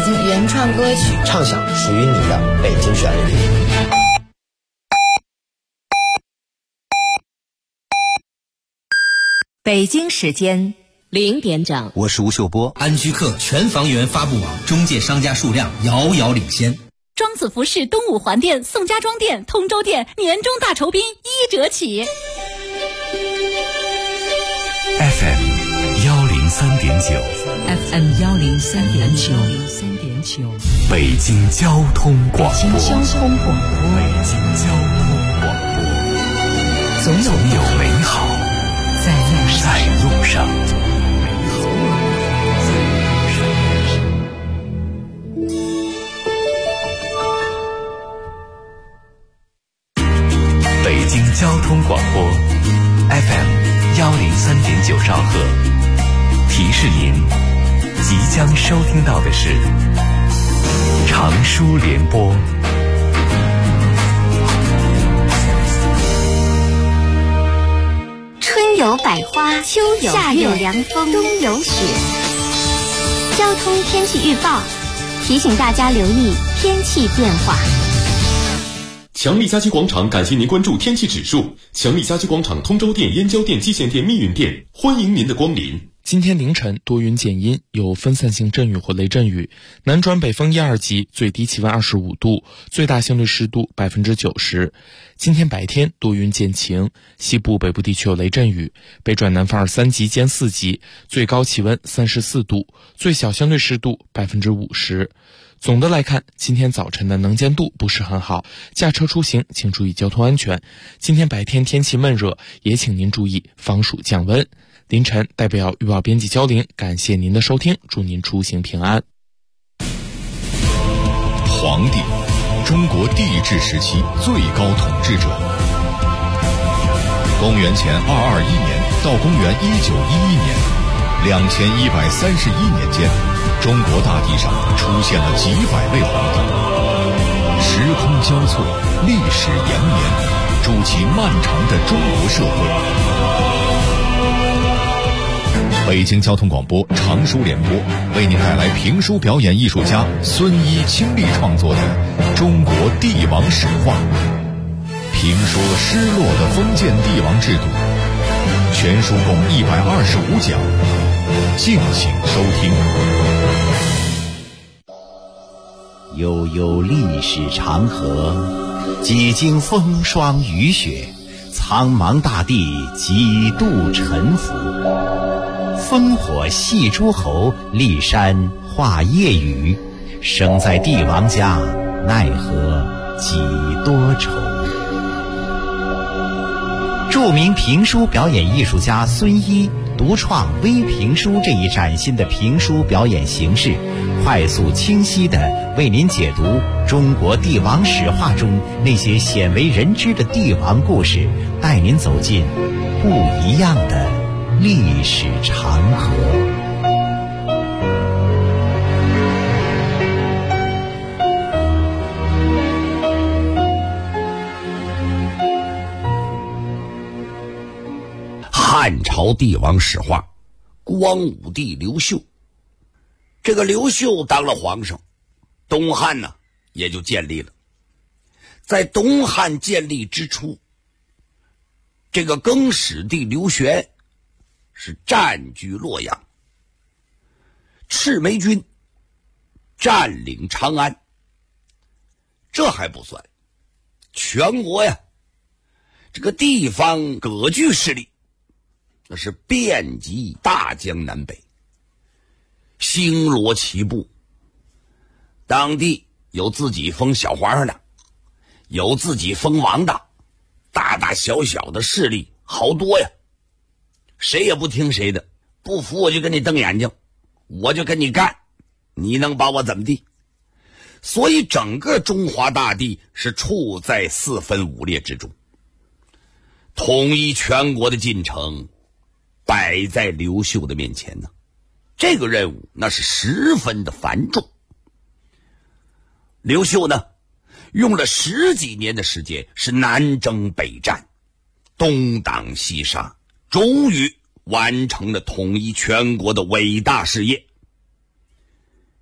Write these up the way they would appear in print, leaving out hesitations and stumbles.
京原创歌曲， 畅享属于你的北京旋律。 北京时间0点整， 我是吴秀波。 安居客全房源发布网中介商家数量遥遥领先。 庄子服饰东五环店、宋家庄店、通州店年终大酬宾1折起。 FM 103.9 FM 103.9， 北京交通广播。 北京交通广播，总有美好在路上。 北京交通广播 FM 103.9兆赫，提示您即将收听到的是长舒联播。 春有百花，秋有夏有凉风，冬有雪。交通天气预报提醒大家留意天气变化。 强力家居广场感谢您关注天气指数。强力家居广场通州店、燕郊店、蓟县店、密云店，欢迎您的光临。 今天凌晨多云见阴，有分散性阵雨或雷阵雨，南转北风1、2级，最低气温25度，最大相对湿度90%。今天白天多云见晴，西部北部地区有雷阵雨，北转南风2、3级兼4级，最高气温34度，最小相对湿度50%。总的来看，今天早晨的能见度不是很好，驾车出行请注意交通安全。今天白天天气闷热，也请您注意防暑降温。凌晨代表预报编辑焦玲，感谢您的收听，祝您出行平安。 黄帝，中国帝制时期最高统治者。公元前221年到公元1911年，2131年间，中国大地上出现了几百位皇帝，时空交错，历史延绵，筑起漫长的中国社会。北京交通广播长舒联播为您带来评书表演艺术家孙一倾力创作的《中国帝王史话》，评说失落的封建帝王制度，全书共125讲，敬请收听。 悠悠历史长河，几经风霜雨雪，苍茫大地几度沉浮。烽火戏诸侯，骊山画夜雨，生在帝王家，奈何几多愁。著名评书表演艺术家孙一独创微评书这一崭新的评书表演形式，快速清晰地为您解读中国帝王史话中那些鲜为人知的帝王故事，带您走进不一样的历史长河。 汉朝帝王史话，光武帝刘秀。这个刘秀当了皇上，东汉呢也就建立了。在东汉建立之初，这个更始帝刘玄是占据洛阳，赤眉军占领长安。这还不算，全国呀，这个地方割据势力那是遍及大江南北，星罗棋布。当地有自己封小皇上的，有自己封王的，大大小小的势力好多呀，谁也不听谁的，不服我就跟你瞪眼睛，我就跟你干，你能把我怎么地？所以整个中华大地是处在四分五裂之中，统一全国的进程摆在刘秀的面前呢。这个任务那是十分的繁重。刘秀呢用了10几年的时间，是南征北战，东挡西杀，终于完成了统一全国的伟大事业。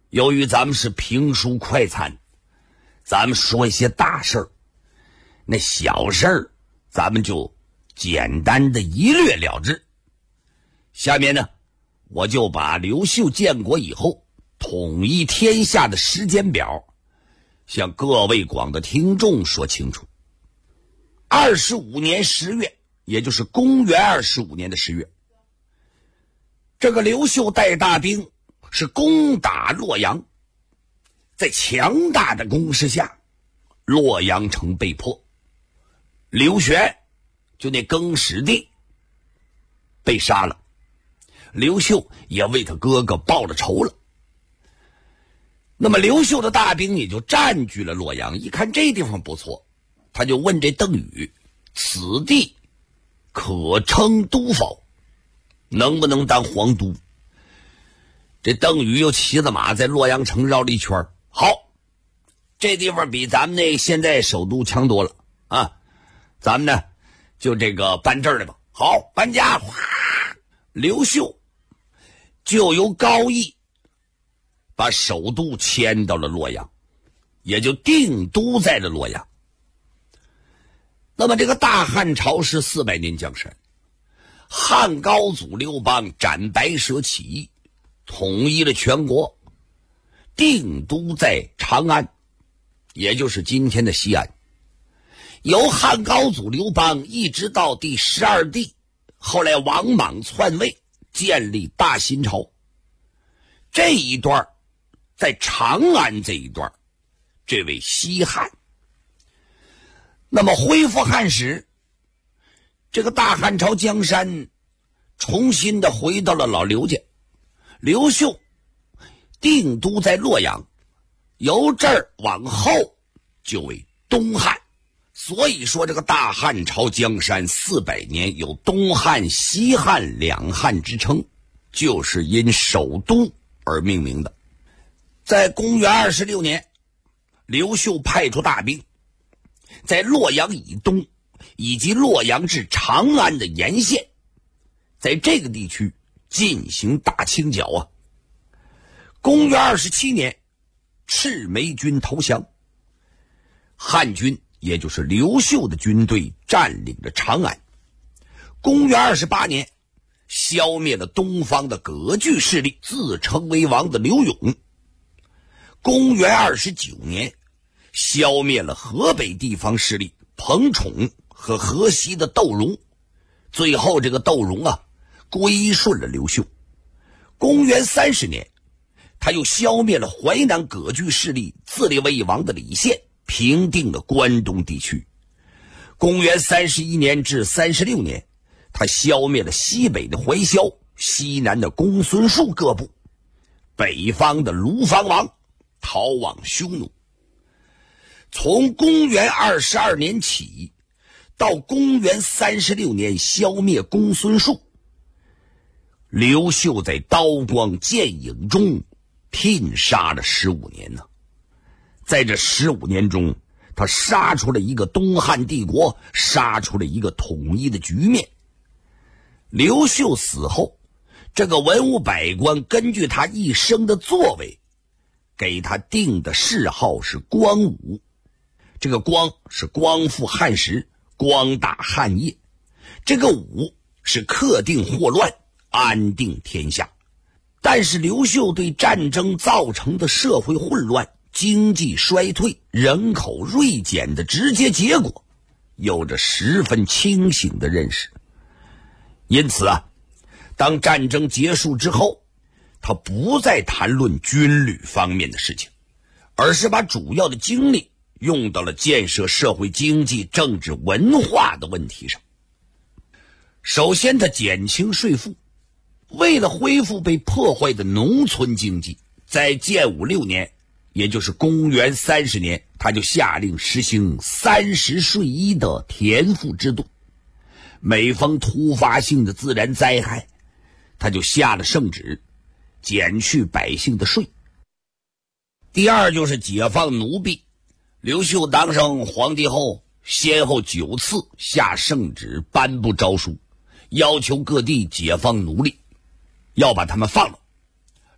由于咱们是评书快餐，咱们说一些大事儿，那小事儿咱们就简单的一略了之。下面呢，我就把刘秀建国以后统一天下的时间表向各位广的听众说清楚。25年10月，也就是公元25年的10月，这个刘秀带大兵是攻打洛阳，在强大的攻势下，洛阳城被破，刘玄就那更始帝被杀了，刘秀也为他哥哥报了仇了。那么刘秀的大兵也就占据了洛阳，一看这地方不错，他就问这邓禹，此地可称都否？能不能当皇都？这邓禹又骑着马在洛阳城绕了一圈，好，这地方比咱们那现在首都强多了啊！咱们呢就这个搬这儿来吧。好，搬家。刘秀就由高邑把首都迁到了洛阳，也就定都在了洛阳。那么这个大汉朝是400年江山，汉高祖刘邦斩白蛇起义，统一了全国，定都在长安，也就是今天的西安。由汉高祖刘邦一直到第12帝，后来王莽篡位，建立大新朝。这一段在长安这一段，这为西汉。那么恢复汉史，这个大汉朝江山重新的回到了老刘家。刘秀定都在洛阳，由这儿往后就为东汉。所以说这个大汉朝江山400年有东汉西汉两汉之称，就是因首都而命名的。在公元26年，刘秀派出大兵在洛阳以东以及洛阳至长安的沿线，在这个地区进行大清剿啊。公元27年，赤眉军投降，汉军也就是刘秀的军队占领了长安。公元28年，消灭了东方的割据势力，自称为王的刘永。公元29年，消灭了河北地方势力彭宠和河西的窦融，最后这个窦融啊归顺了刘秀。公元30年，他又消灭了淮南割据势力自立为王的李宪，平定了关东地区。公元31年至36年，他消灭了西北的怀萧、西南的公孙述各部，北方的卢方王逃往匈奴。从公元22年起到公元36年消灭公孙述，刘秀在刀光剑影中拼杀了15年呢。在这15年中，他杀出了一个东汉帝国，杀出了一个统一的局面。刘秀死后，这个文武百官根据他一生的作为，给他定的谥号是光武。这个光是光复汉时，光大汉业，这个武是克定祸乱，安定天下。但是刘秀对战争造成的社会混乱、经济衰退、人口锐减的直接结果，有着十分清醒的认识。因此啊，当战争结束之后，他不再谈论军旅方面的事情，而是把主要的精力用到了建设社会经济、政治、文化的问题上。首先，他减轻税赋，为了恢复被破坏的农村经济，在建武6年，也就是公元30年，他就下令实行30税1的田赋制度。每逢突发性的自然灾害，他就下了圣旨，减去百姓的税。第二就是解放奴婢。刘秀当上皇帝后，先后9次下圣旨颁布诏书，要求各地解放奴隶，要把他们放了。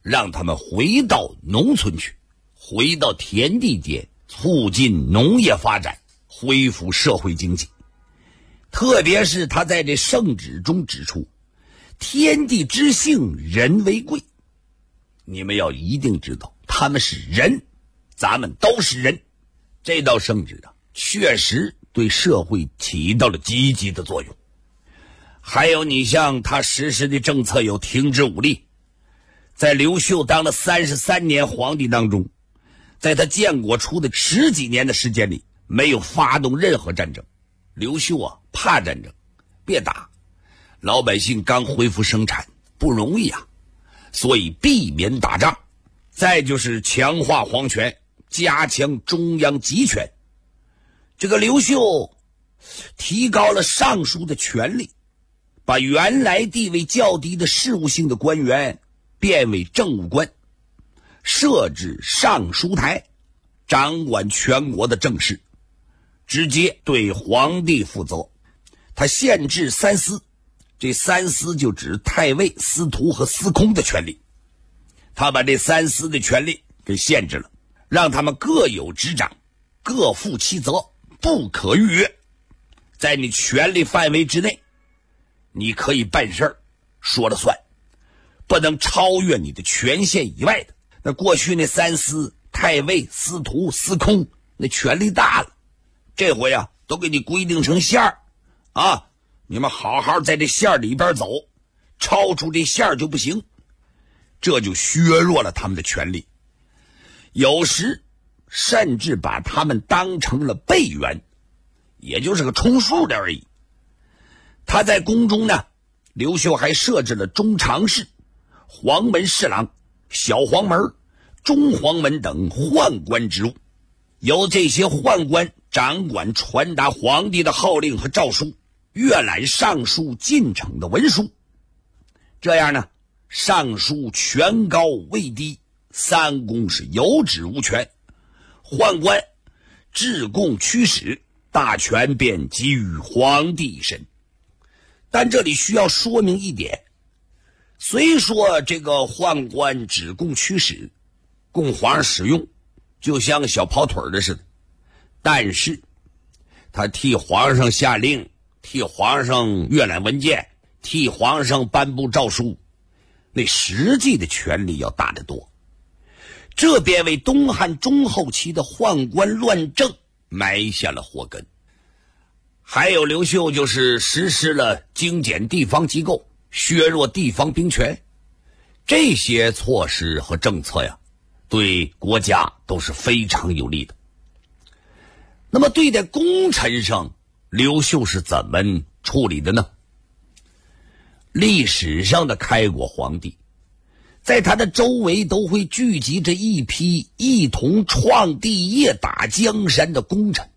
让他们回到农村去，回到田地间，促进农业发展，恢复社会经济。特别是他在这圣旨中指出，天地之性，人为贵。你们要一定知道，他们是人，咱们都是人。这道圣旨啊，确实对社会起到了积极的作用。还有你像他实施的政策有停止武力，在刘秀当了33年皇帝当中，在他建国初的10几年的时间里，没有发动任何战争。刘秀啊，怕战争，别打，老百姓刚恢复生产不容易啊，所以避免打仗。再就是强化皇权，加强中央集权。这个刘秀提高了尚书的权力，把原来地位较低的事务性的官员变为政务官，设置尚书台，掌管全国的政事，直接对皇帝负责。他限制三司，这三司就指太尉、司徒和司空的权利。他把这三司的权利给限制了，让他们各有职掌，各负其责，不可逾越。在你权力范围之内，你可以办事儿，说了算，不能超越你的权限以外的。那过去那三司，太尉、司徒、司空，那权力大了，这回啊都给你规定成线儿啊，你们好好在这线儿里边走，超出这线儿就不行。这就削弱了他们的权力，有时甚至把他们当成了备员，也就是个充数的而已。他在宫中呢，刘秀还设置了中常侍、黄门侍郎、小黄门、中黄门等宦官职务，由这些宦官掌管传达皇帝的号令和诏书，阅览上书进呈的文书。这样呢，尚书权高位低，三公是有职无权，宦官治贡驱使，大权便给予皇帝一身。但这里需要说明一点，虽说这个宦官治贡驱使，供皇上使用，就像小跑腿的似的，但是他替皇上下令，替皇上阅览文件，替皇上颁布诏书，那实际的权力要大得多。这便为东汉中后期的宦官乱政埋下了祸根。还有刘秀就是实施了精简地方机构，削弱地方兵权，这些措施和政策呀，对国家都是非常有利的。那么对待功臣上，刘秀是怎么处理的呢？历史上的开国皇帝，在他的周围都会聚集着一批一同创帝业、打江山的功臣。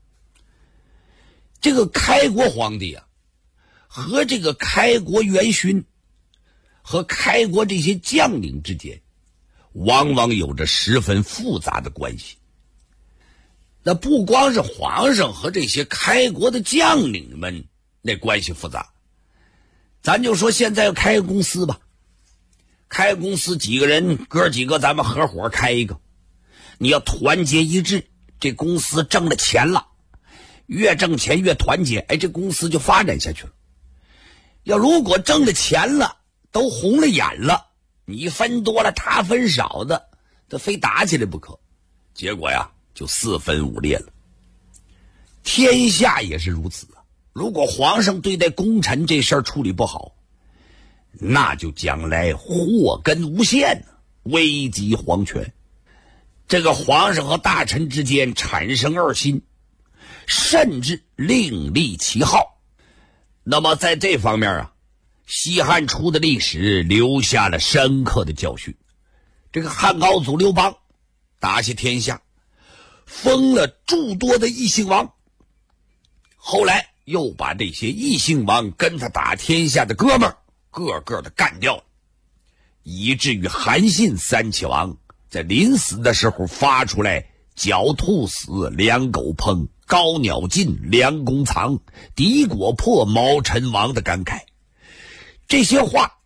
这个开国皇帝啊，和这个开国元勋和开国这些将领之间，往往有着十分复杂的关系。那不光是皇上和这些开国的将领们那关系复杂，咱就说现在要开个公司吧，开公司几个人，哥几个咱们合伙开一个，你要团结一致，这公司挣了钱了，越挣钱越团结，这公司就发展下去了。要如果挣了钱了，都红了眼了，你分多了他分少的，这非打起来不可，结果呀就四分五裂了。天下也是如此啊，如果皇上对待功臣这事儿处理不好，那就将来祸根无限，危及皇权。这个皇上和大臣之间产生二心，甚至另立旗号。那么在这方面啊，西汉初的历史留下了深刻的教训。这个汉高祖刘邦打下天下，封了诸多的异姓王，后来又把这些异姓王跟他打天下的哥们儿个个的干掉了，以至于韩信三齐王在临死的时候发出来狡兔死，良狗烹，高鸟尽，良弓藏，敌国破，毛臣亡的感慨。这些话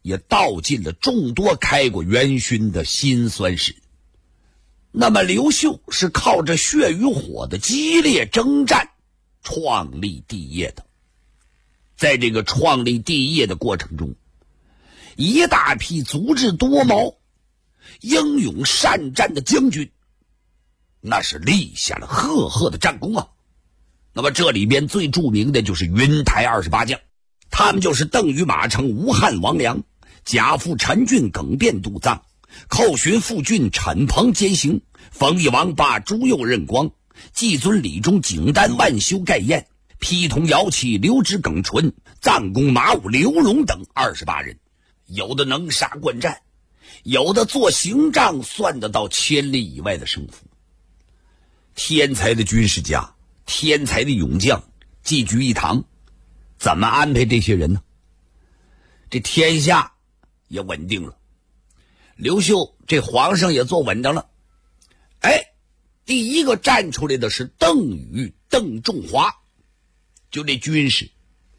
也道尽了众多开国元勋的辛酸史。那么刘秀是靠着血与火的激烈征战创立帝业的。在这个创立帝业的过程中，一大批足智多谋、英勇善战的将军，那是立下了赫赫的战功啊。那么这里边最著名的就是云台28将，他们就是邓禹、马成、吴汉、王良、贾父、陈俊、耿卞、杜臧、寇寻、傅俊、陈鹏、监行、冯异、王霸、朱佑、任光、季尊、李忠、景丹、万修、盖彦、丕同、姚启、刘直、耿纯、臧公、马武、刘荣等28人。有的能杀惯战，有的做行仗算得到千里以外的胜负。天才的军事家，天才的勇将济聚一堂，怎么安排这些人呢？这天下也稳定了，刘秀这皇上也做稳当了。第一个站出来的是邓禹、邓仲华，就这军事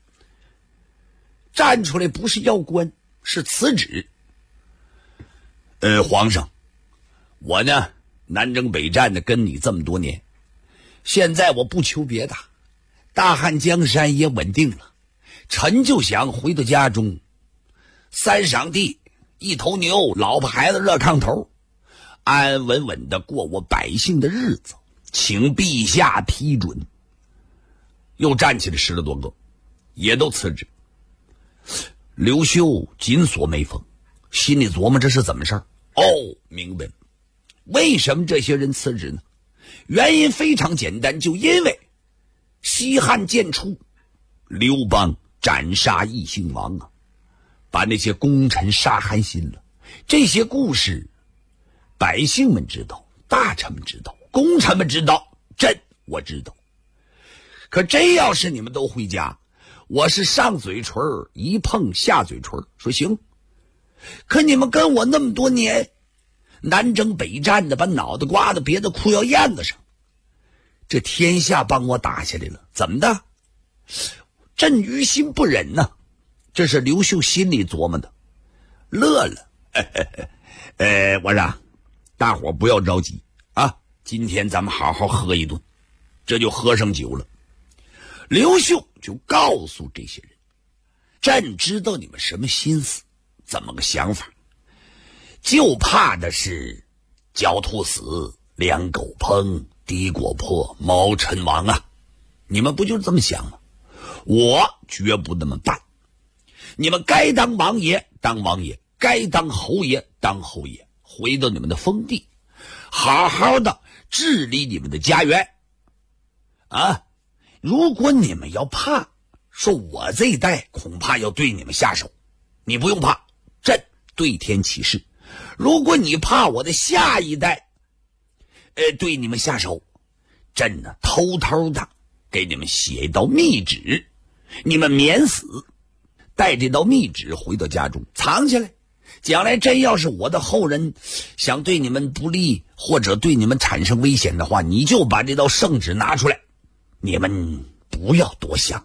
站出来，不是要官，是辞职。皇上，我呢南征北战的跟你这么多年，现在我不求别的，大汉江山也稳定了，臣就想回到家中，三晌地，一头牛，老婆孩子热炕头，安安稳稳的过我百姓的日子，请陛下批准。又站起来10多个，也都辞职。刘秀紧锁眉峰，心里琢磨这是怎么事儿？明白了，为什么这些人辞职呢？原因非常简单，就因为西汉建初，刘邦斩杀异姓王啊，把那些功臣杀寒心了。这些故事百姓们知道，大臣们知道，功臣们知道，我知道。可真要是你们都回家，我是上嘴唇一碰下嘴唇，说行。可你们跟我那么多年南征北战的，把脑袋瓜子别在裤腰燕子上，这天下帮我打下来了，怎么的？朕于心不忍呐。这是刘秀心里琢磨的，乐了。我说大伙不要着急啊，今天咱们好好喝一顿。这就喝上酒了。刘秀就告诉这些人，朕知道你们什么心思，怎么个想法，就怕的是狡兔死，良狗烹，敌国破，谋臣亡啊！你们不就这么想吗？我绝不那么办。你们该当王爷当王爷，该当侯爷当侯爷，回到你们的封地，好好的治理你们的家园啊！如果你们要怕，说我这一代恐怕要对你们下手，你不用怕，朕对天起誓，如果你怕我的下一代对你们下手，朕呢偷偷的给你们写一道密旨，你们免死，带这道密旨回到家中藏起来，将来真要是我的后人想对你们不利，或者对你们产生危险的话，你就把这道圣旨拿出来，你们不要多想。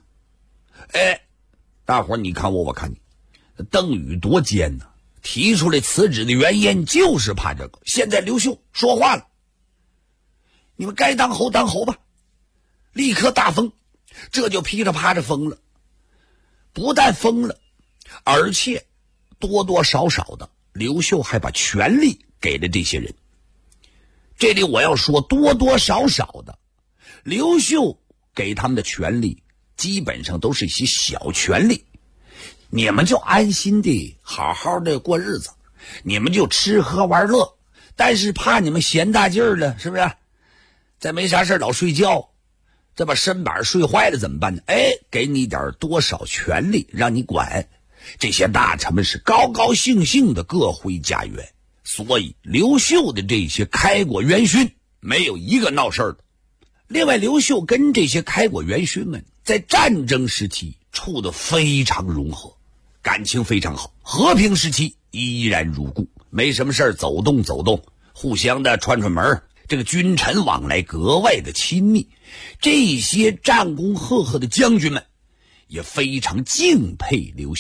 大伙儿你看我，我看你，邓禹多奸呢，提出来辞职的原因就是怕这个。现在刘秀说话了，你们该当侯当侯吧，立刻大封，这就噼里啪啦封了。不但封了，而且多多少少的刘秀还把权力给了这些人。这里我要说多多少少的，刘秀给他们的权利基本上都是一些小权利，你们就安心的好好的过日子，你们就吃喝玩乐，但是怕你们闲大劲儿了，是不是？再没啥事老睡觉，这把身板睡坏了怎么办呢？给你点多少权利让你管。这些大臣们是高高兴兴的各回家园，所以刘秀的这些开国元勋没有一个闹事的。另外，刘秀跟这些开国元勋们在战争时期处得非常融合，感情非常好，和平时期依然如故，没什么事走动走动，互相的串门，这个君臣往来格外的亲密。这些战功赫赫的将军们也非常敬佩刘秀，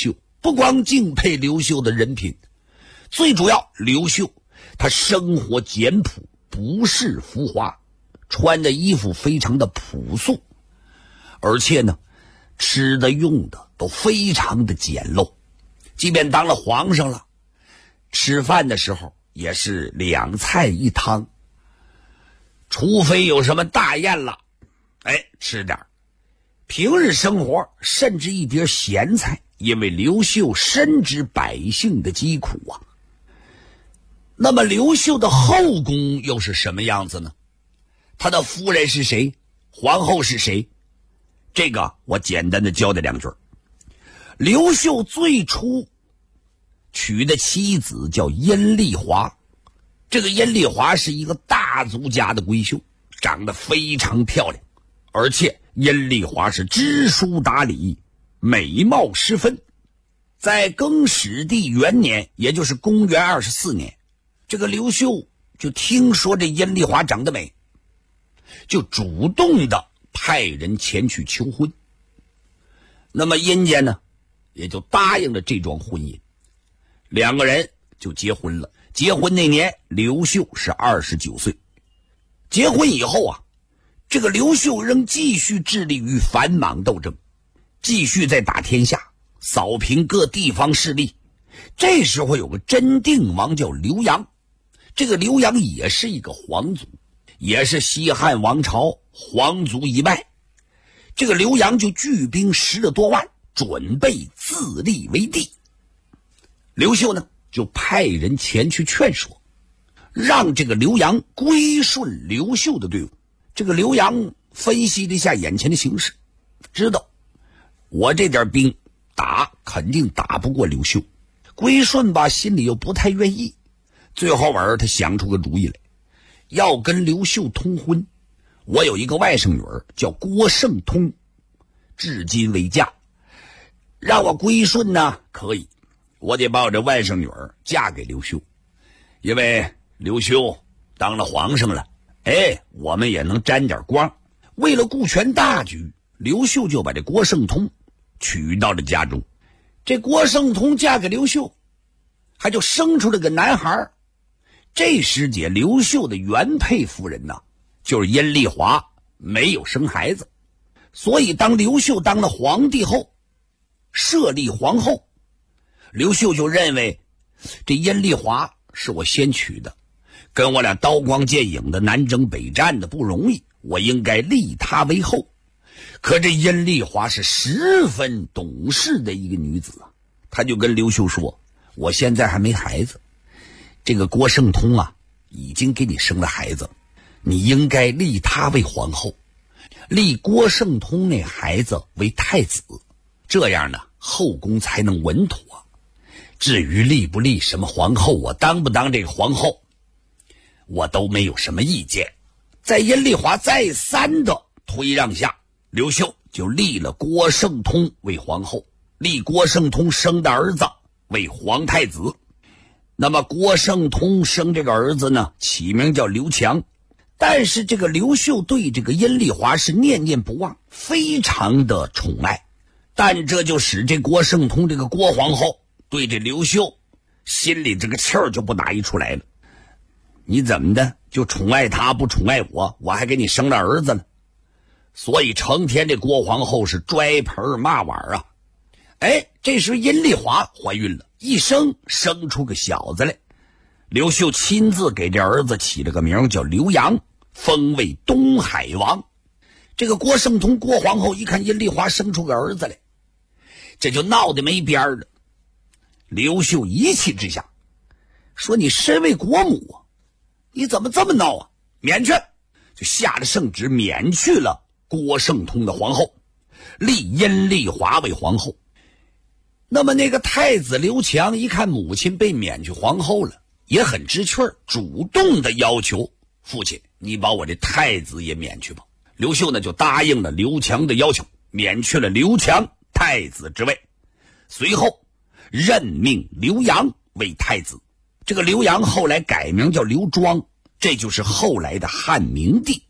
不光敬佩刘秀的人品，最主要刘秀他生活简朴，不是浮华，穿的衣服非常的朴素，而且呢吃的用的都非常的简陋，即便当了皇上了，吃饭的时候也是2菜1汤，除非有什么大宴了，吃点。平日生活甚至一碟咸菜，因为刘秀深知百姓的疾苦啊。那么刘秀的后宫又是什么样子呢？他的夫人是谁？皇后是谁？这个我简单的交代2句。刘秀最初娶的妻子叫阴丽华，这个阴丽华是一个大族家的闺秀，长得非常漂亮，而且阴丽华是知书达理，美貌十分。在更始帝元年，也就是公元24年，这个刘秀就听说这阴丽华长得美，就主动的派人前去求婚。那么阴家呢也就答应了这桩婚姻，2个人就结婚了。结婚那年刘秀是29岁。结婚以后啊，这个刘秀仍继续致力于反莽斗争，继续在打天下，扫平各地方势力。这时候有个真定王叫刘阳，这个刘阳也是一个皇族，也是西汉王朝皇族一脉。这个刘阳就聚兵10多万，准备自立为帝。刘秀呢就派人前去劝说，让这个刘阳归顺刘秀的队伍。这个刘阳分析了一下眼前的形势，知道我这点兵肯定打不过刘秀，归顺吧心里又不太愿意。最后他想出个主意来，要跟刘秀通婚。我有一个外甥女儿叫郭圣通，至今未嫁，让我归顺呢可以，我得把我这外甥女儿嫁给刘秀，因为刘秀当了皇上了，我们也能沾点光。为了顾全大局，刘秀就把这郭圣通娶到了家中。这郭圣通嫁给刘秀，还就生出了个男孩。这时节刘秀的原配夫人呢就是阴丽华，没有生孩子，所以当刘秀当了皇帝后，设立皇后，刘秀就认为这阴丽华是我先娶的，跟我俩刀光剑影的南征北战的不容易，我应该立她为后。可这阴丽华是十分懂事的一个女子啊，她就跟刘秀说，我现在还没孩子，这个郭圣通啊已经给你生了孩子，你应该立他为皇后，立郭圣通那孩子为太子，这样呢后宫才能稳妥。至于立不立什么皇后，我当不当这个皇后，我都没有什么意见。在阴丽华再三的推让下，刘秀就立了郭圣通为皇后，立郭圣通生的儿子为皇太子。那么郭圣通生这个儿子呢起名叫刘强。但是这个刘秀对这个阴丽华是念念不忘，非常的宠爱。但这就使这郭圣通这个郭皇后对这刘秀心里这个气儿就不打一处来了。你怎么的就宠爱他不宠爱我，我还给你生了儿子了。所以成天这郭皇后是拽盆骂碗啊。这时阴丽华怀孕了，一生出个小子来。刘秀亲自给这儿子起了个名叫刘阳，封为东海王。这个郭圣通郭皇后一看阴丽华生出个儿子来，这就闹得没边了。刘秀一气之下说，你身为国母啊，你怎么这么闹啊，免去，就下了圣旨免去了郭圣通的皇后，立阴丽华为皇后。那么那个太子刘强一看母亲被免去皇后了，也很知趣儿，主动的要求父亲，你把我这太子也免去吧。刘秀呢就答应了刘强的要求，免去了刘强太子之位，随后任命刘阳为太子。这个刘阳后来改名叫刘庄，这就是后来的汉明帝。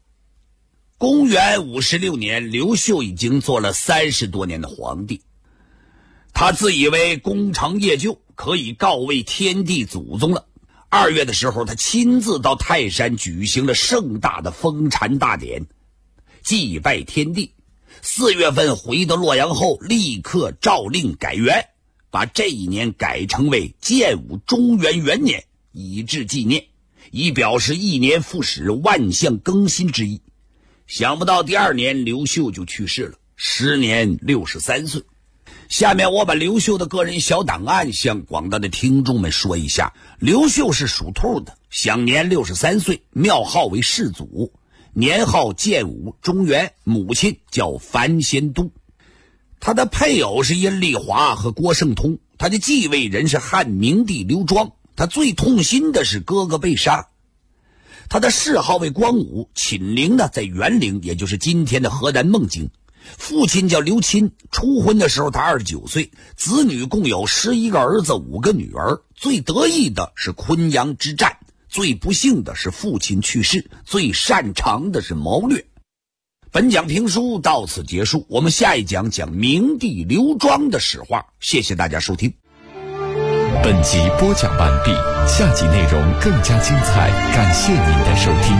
公元56年，刘秀已经做了30多年的皇帝。 他自以为功成业就，可以告慰天地祖宗了。2月的时候，他亲自到泰山举行了盛大的封禅大典，祭拜天地。4月份回到洛阳后，立刻诏令改元，把这一年改成为建武中元元年，以致纪念，以表示一年复始，万象更新之意。想不到第2年刘秀就去世了，时年63岁。下面我把刘秀的个人小档案向广大的听众们说一下。刘秀是属兔的，享年63岁，庙号为世祖，年号建武中元，母亲叫樊先都。他的配偶是阴丽华和郭圣通，他的继位人是汉明帝刘庄。他最痛心的是哥哥被杀。他的谥号为光武，寝陵呢在元陵，也就是今天的河南孟津。父亲叫刘钦，初婚的时候他29岁，子女共有11个儿子5个女儿。最得意的是昆阳之战，最不幸的是父亲去世，最擅长的是谋略。本讲评书到此结束，我们下一讲讲明帝刘庄的史话。谢谢大家收听。 本集播讲完毕，下集内容更加精彩，感谢您的收听。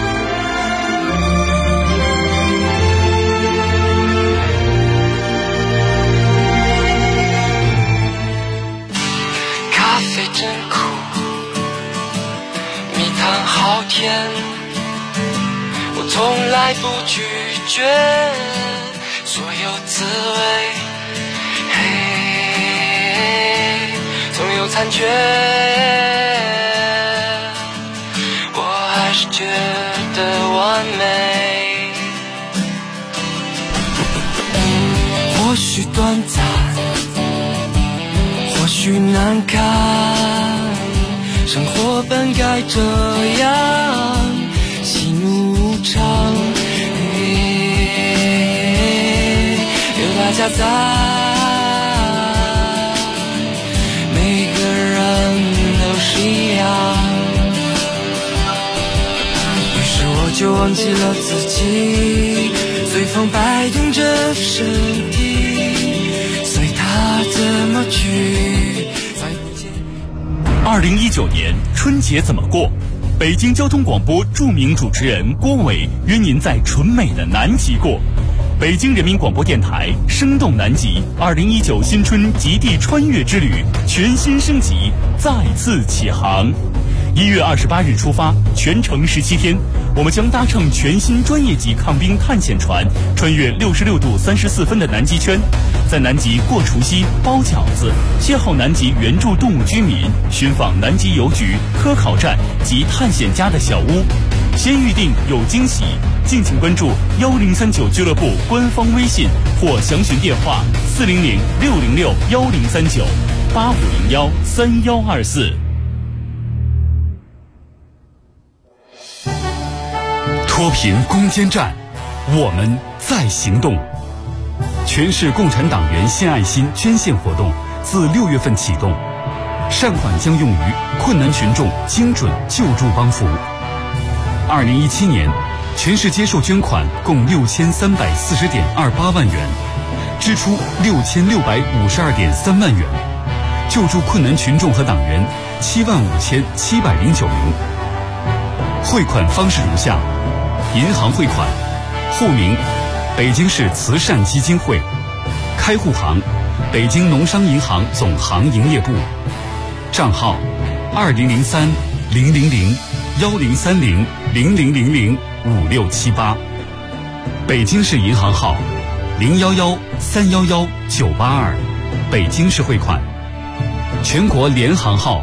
咖啡真苦，蜜糖好甜，我从来不拒绝所有滋味，总有残缺，我还是觉得完美。或许短暂，或许难堪，生活本该这样，喜怒无常，有大家在。就忘记了自己，随风摆动着身体，随它怎么去。 2019年春节怎么过？北京交通广播著名主持人郭伟约您在纯美的南极过。北京人民广播电台生动南极2019新春极地穿越之旅全新升级，再次起航。1月28日出发，全程17天，我们将搭乘全新专业级抗冰探险船，穿越66度34分的南极圈，在南极过除夕、包饺子，邂逅南极原住动物居民，寻访南极邮局、科考站及探险家的小屋。先预定有惊喜，敬请关注1039俱乐部官方微信或详询电话400-606-1039-8501-3124。 脱贫攻坚战，我们在行动。全市共产党员献爱心捐献活动自6月份启动，善款将用于困难群众精准救助帮扶。2017年，全市接受捐款共6340.28万元，支出6652.3万元，救助困难群众和党员75709名。汇款方式如下：银行汇款，户名北京市慈善基金会，开户行北京农商银行总行营业部，账号20030010300000005678，北京市银行号011311982，北京市汇款，全国联行号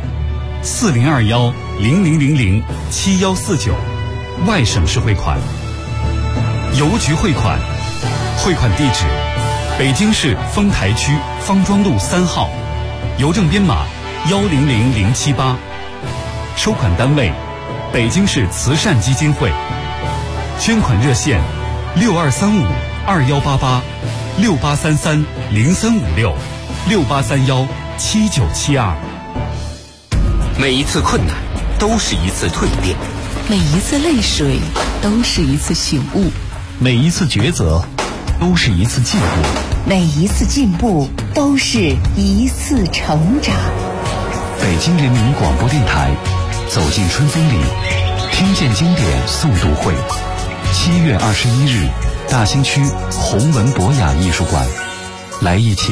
402100007149，外省市汇款。邮局汇款，汇款地址北京市丰台区方庄路3号，邮政编码100078，收款单位北京市慈善基金会，捐款热线6235-2833-0356-6831-7972。 每一次困难都是一次蜕变， 每一次泪水都是一次醒悟， 每一次抉择都是一次进步。 每一次进步都是一次成长。 北京人民广播电台，走进春风里，听见经典诵读会，7月21日，大兴区弘文博雅艺术馆，来一起